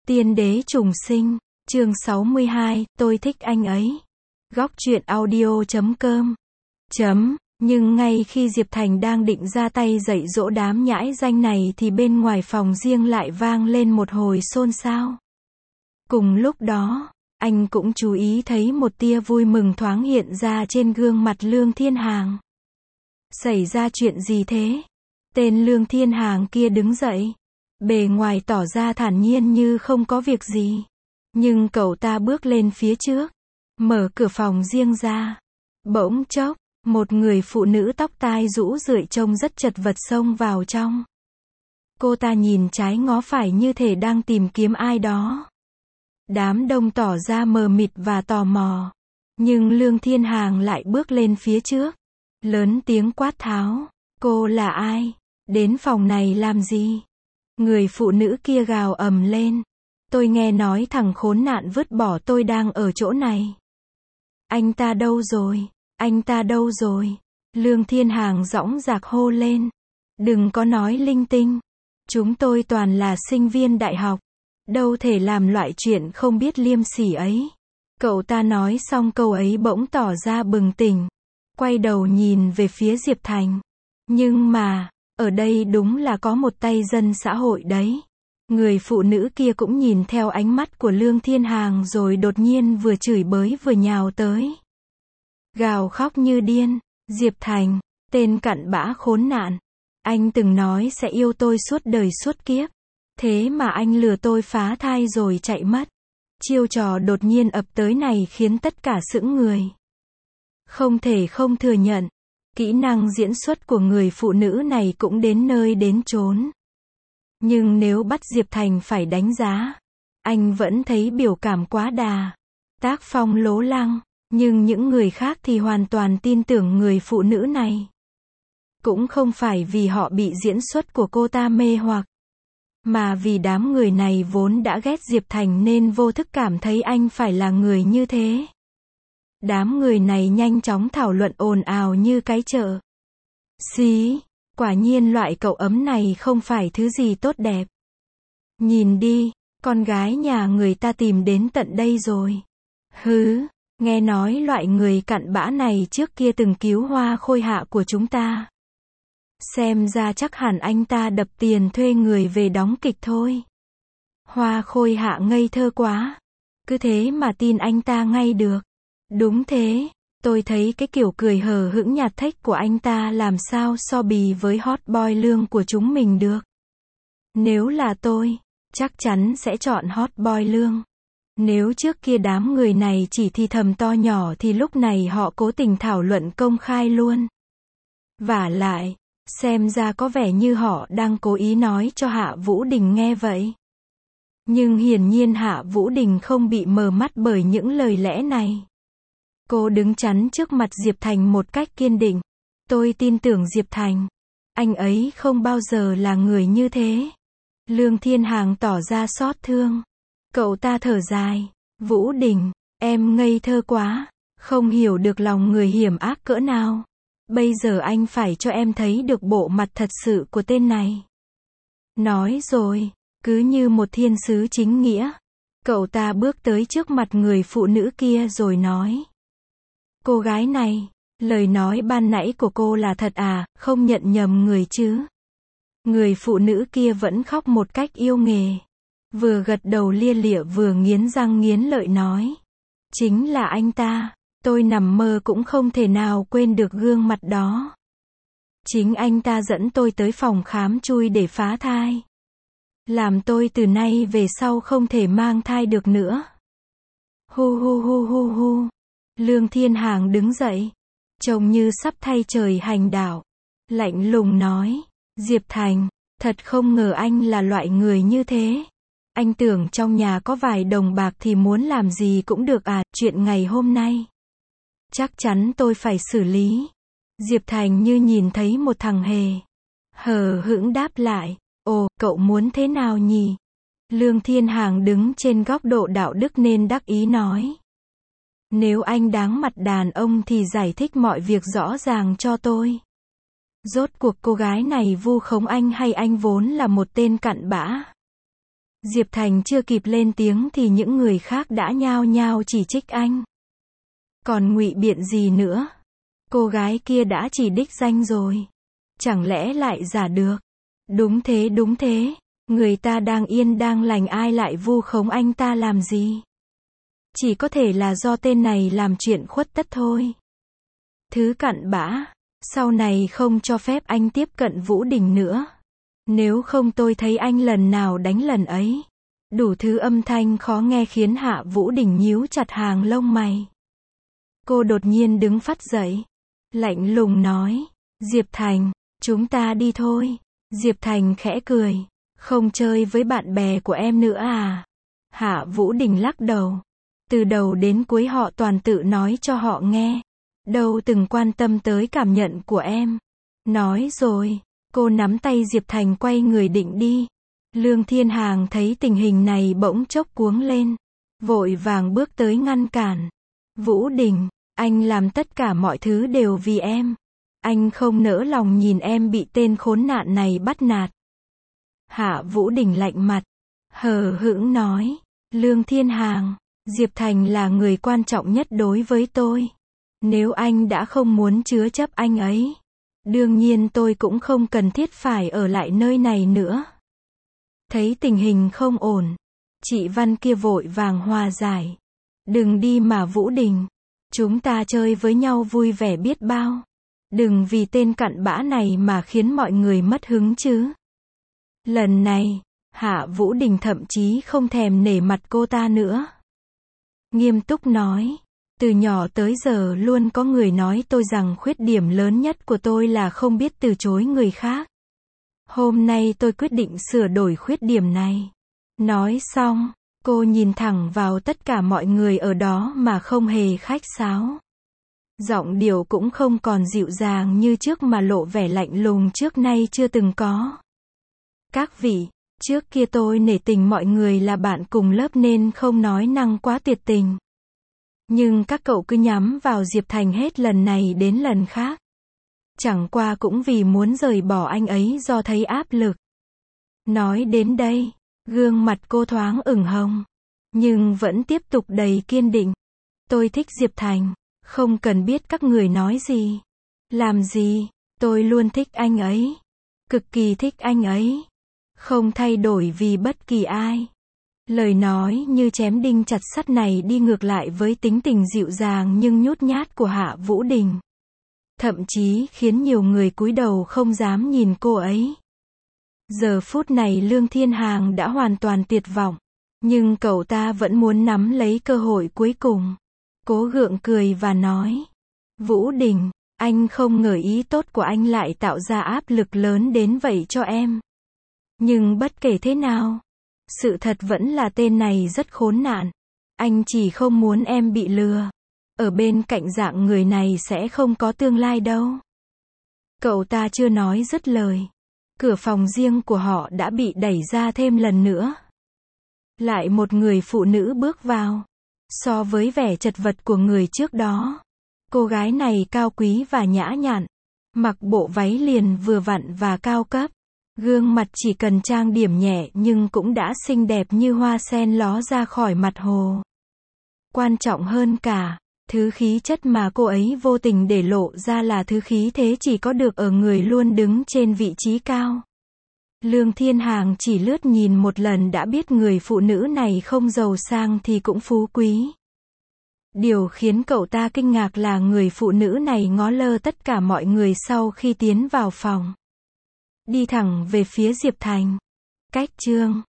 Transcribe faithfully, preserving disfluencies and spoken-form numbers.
Tiên đế trùng sinh, chương sáu mươi hai, tôi thích anh ấy. Góc truyện audio chấm com. Chấm, nhưng ngay khi Diệp Thành đang định ra tay dạy dỗ đám nhãi danh này thì bên ngoài phòng riêng lại vang lên một hồi xôn xao. Cùng lúc đó, anh cũng chú ý thấy một tia vui mừng thoáng hiện ra trên gương mặt Lương Thiên Hàng. Xảy ra chuyện gì thế? Tên Lương Thiên Hàng kia đứng dậy. Bề ngoài tỏ ra thản nhiên như không có việc gì. Nhưng cậu ta bước lên phía trước, mở cửa phòng riêng ra. Bỗng chốc, một người phụ nữ tóc tai rũ rượi trông rất chật vật xông vào trong. Cô ta nhìn trái ngó phải như thể đang tìm kiếm ai đó. Đám đông tỏ ra mờ mịt và tò mò. Nhưng Lương Thiên Hàng lại bước lên phía trước, lớn tiếng quát tháo. Cô là ai? Đến phòng này làm gì? Người phụ nữ kia gào ầm lên. Tôi nghe nói thằng khốn nạn vứt bỏ tôi đang ở chỗ này. Anh ta đâu rồi? Anh ta đâu rồi? Lương Thiên Hàng dõng dạc hô lên. Đừng có nói linh tinh. Chúng tôi toàn là sinh viên đại học. Đâu thể làm loại chuyện không biết liêm sỉ ấy. Cậu ta nói xong câu ấy bỗng tỏ ra bừng tỉnh. Quay đầu nhìn về phía Diệp Thành. Nhưng mà, ở đây đúng là có một tay dân xã hội đấy. Người phụ nữ kia cũng nhìn theo ánh mắt của Lương Thiên Hàng rồi đột nhiên vừa chửi bới vừa nhào tới. Gào khóc như điên. Diệp Thành, tên cặn bã khốn nạn. Anh từng nói sẽ yêu tôi suốt đời suốt kiếp. Thế mà anh lừa tôi phá thai rồi chạy mất. Chiêu trò đột nhiên ập tới này khiến tất cả sững người. Không thể không thừa nhận. Kỹ năng diễn xuất của người phụ nữ này cũng đến nơi đến chốn. Nhưng nếu bắt Diệp Thành phải đánh giá, anh vẫn thấy biểu cảm quá đà. Tác phong lố lăng, nhưng những người khác thì hoàn toàn tin tưởng người phụ nữ này. Cũng không phải vì họ bị diễn xuất của cô ta mê hoặc, mà vì đám người này vốn đã ghét Diệp Thành nên vô thức cảm thấy anh phải là người như thế. Đám người này nhanh chóng thảo luận ồn ào như cái chợ. Xí, quả nhiên loại cậu ấm này không phải thứ gì tốt đẹp. Nhìn đi, con gái nhà người ta tìm đến tận đây rồi. Hứ, nghe nói loại người cặn bã này trước kia từng cứu Hoa Khôi Hạ của chúng ta. Xem ra chắc hẳn anh ta đập tiền thuê người về đóng kịch thôi. Hoa Khôi Hạ ngây thơ quá. Cứ thế mà tin anh ta ngay được. Đúng thế, tôi thấy cái kiểu cười hờ hững nhạt thách của anh ta làm sao so bì với hot boy Lương của chúng mình được. Nếu là tôi, chắc chắn sẽ chọn hot boy Lương. Nếu trước kia đám người này chỉ thì thầm to nhỏ thì lúc này họ cố tình thảo luận công khai luôn. Vả lại, xem ra có vẻ như họ đang cố ý nói cho Hạ Vũ Đình nghe vậy. Nhưng hiển nhiên Hạ Vũ Đình không bị mờ mắt bởi những lời lẽ này. Cô đứng chắn trước mặt Diệp Thành một cách kiên định. Tôi tin tưởng Diệp Thành. Anh ấy không bao giờ là người như thế. Lương Thiên Hàng tỏ ra xót thương. Cậu ta thở dài. Vũ Đình, em ngây thơ quá. Không hiểu được lòng người hiểm ác cỡ nào. Bây giờ anh phải cho em thấy được bộ mặt thật sự của tên này. Nói rồi, cứ như một thiên sứ chính nghĩa. Cậu ta bước tới trước mặt người phụ nữ kia rồi nói. Cô gái này, lời nói ban nãy của cô là thật à, không nhận nhầm người chứ? Người phụ nữ kia vẫn khóc một cách yêu nghề. Vừa gật đầu lia lịa vừa nghiến răng nghiến lợi nói. Chính là anh ta, tôi nằm mơ cũng không thể nào quên được gương mặt đó. Chính anh ta dẫn tôi tới phòng khám chui để phá thai. Làm tôi từ nay về sau không thể mang thai được nữa. Hu hu hu hu hu. Lương Thiên Hàng đứng dậy, trông như sắp thay trời hành đạo. Lạnh lùng nói, Diệp Thành, thật không ngờ anh là loại người như thế. Anh tưởng trong nhà có vài đồng bạc thì muốn làm gì cũng được à, chuyện ngày hôm nay. Chắc chắn tôi phải xử lý. Diệp Thành như nhìn thấy một thằng hề. Hờ hững đáp lại, ồ, cậu muốn thế nào nhỉ? Lương Thiên Hàng đứng trên góc độ đạo đức nên đắc ý nói. Nếu anh đáng mặt đàn ông thì giải thích mọi việc rõ ràng cho tôi. Rốt cuộc cô gái này vu khống anh hay anh vốn là một tên cặn bã? Diệp Thành chưa kịp lên tiếng thì những người khác đã nhao nhao chỉ trích anh. Còn ngụy biện gì nữa? Cô gái kia đã chỉ đích danh rồi. Chẳng lẽ lại giả được? Đúng thế đúng thế. Người ta đang yên đang lành ai lại vu khống anh ta làm gì? Chỉ có thể là do tên này làm chuyện khuất tất thôi. Thứ cặn bã. Sau này không cho phép anh tiếp cận Vũ Đình nữa. Nếu không tôi thấy anh lần nào đánh lần ấy. Đủ thứ âm thanh khó nghe khiến Hạ Vũ Đình nhíu chặt hàng lông mày. Cô đột nhiên đứng phắt dậy. Lạnh lùng nói. Diệp Thành, chúng ta đi thôi. Diệp Thành khẽ cười. Không chơi với bạn bè của em nữa à? Hạ Vũ Đình lắc đầu. Từ đầu đến cuối họ toàn tự nói cho họ nghe. Đâu từng quan tâm tới cảm nhận của em. Nói rồi, cô nắm tay Diệp Thành quay người định đi. Lương Thiên Hàng thấy tình hình này bỗng chốc cuống lên. Vội vàng bước tới ngăn cản. Vũ Đình, anh làm tất cả mọi thứ đều vì em. Anh không nỡ lòng nhìn em bị tên khốn nạn này bắt nạt. Hạ Vũ Đình lạnh mặt. Hờ hững nói. Lương Thiên Hàng, Diệp Thành là người quan trọng nhất đối với tôi. Nếu anh đã không muốn chứa chấp anh ấy, đương nhiên tôi cũng không cần thiết phải ở lại nơi này nữa. Thấy tình hình không ổn, chị Văn kia vội vàng hòa giải. Đừng đi mà Vũ Đình. Chúng ta chơi với nhau vui vẻ biết bao. Đừng vì tên cặn bã này mà khiến mọi người mất hứng chứ. Lần này, Hạ Vũ Đình thậm chí không thèm nể mặt cô ta nữa. Nghiêm túc nói. Từ nhỏ tới giờ luôn có người nói tôi rằng khuyết điểm lớn nhất của tôi là không biết từ chối người khác. Hôm nay tôi quyết định sửa đổi khuyết điểm này. Nói xong, cô nhìn thẳng vào tất cả mọi người ở đó mà không hề khách sáo. Giọng điệu cũng không còn dịu dàng như trước mà lộ vẻ lạnh lùng trước nay chưa từng có. Các vị, trước kia tôi nể tình mọi người là bạn cùng lớp nên không nói năng quá tuyệt tình. Nhưng các cậu cứ nhắm vào Diệp Thành hết lần này đến lần khác. Chẳng qua cũng vì muốn rời bỏ anh ấy do thấy áp lực. Nói đến đây, gương mặt cô thoáng ửng hồng, nhưng vẫn tiếp tục đầy kiên định. Tôi thích Diệp Thành, không cần biết các người nói gì, làm gì, tôi luôn thích anh ấy. Cực kỳ thích anh ấy. Không thay đổi vì bất kỳ ai. Lời nói như chém đinh chặt sắt này đi ngược lại với tính tình dịu dàng nhưng nhút nhát của Hạ Vũ Đình. Thậm chí khiến nhiều người cúi đầu không dám nhìn cô ấy. Giờ phút này Lương Thiên Hàng đã hoàn toàn tuyệt vọng. Nhưng cậu ta vẫn muốn nắm lấy cơ hội cuối cùng. Cố gượng cười và nói. Vũ Đình, anh không ngờ ý tốt của anh lại tạo ra áp lực lớn đến vậy cho em. Nhưng bất kể thế nào, sự thật vẫn là tên này rất khốn nạn. Anh chỉ không muốn em bị lừa. Ở bên cạnh dạng người này sẽ không có tương lai đâu. Cậu ta chưa nói dứt lời. Cửa phòng riêng của họ đã bị đẩy ra thêm lần nữa. Lại một người phụ nữ bước vào. So với vẻ chật vật của người trước đó, cô gái này cao quý và nhã nhặn. Mặc bộ váy liền vừa vặn và cao cấp. Gương mặt chỉ cần trang điểm nhẹ nhưng cũng đã xinh đẹp như hoa sen ló ra khỏi mặt hồ. Quan trọng hơn cả, thứ khí chất mà cô ấy vô tình để lộ ra là thứ khí thế chỉ có được ở người luôn đứng trên vị trí cao. Lương Thiên Hàng chỉ lướt nhìn một lần đã biết người phụ nữ này không giàu sang thì cũng phú quý. Điều khiến cậu ta kinh ngạc là người phụ nữ này ngó lơ tất cả mọi người sau khi tiến vào phòng. Đi thẳng về phía Diệp Thành. Cách chương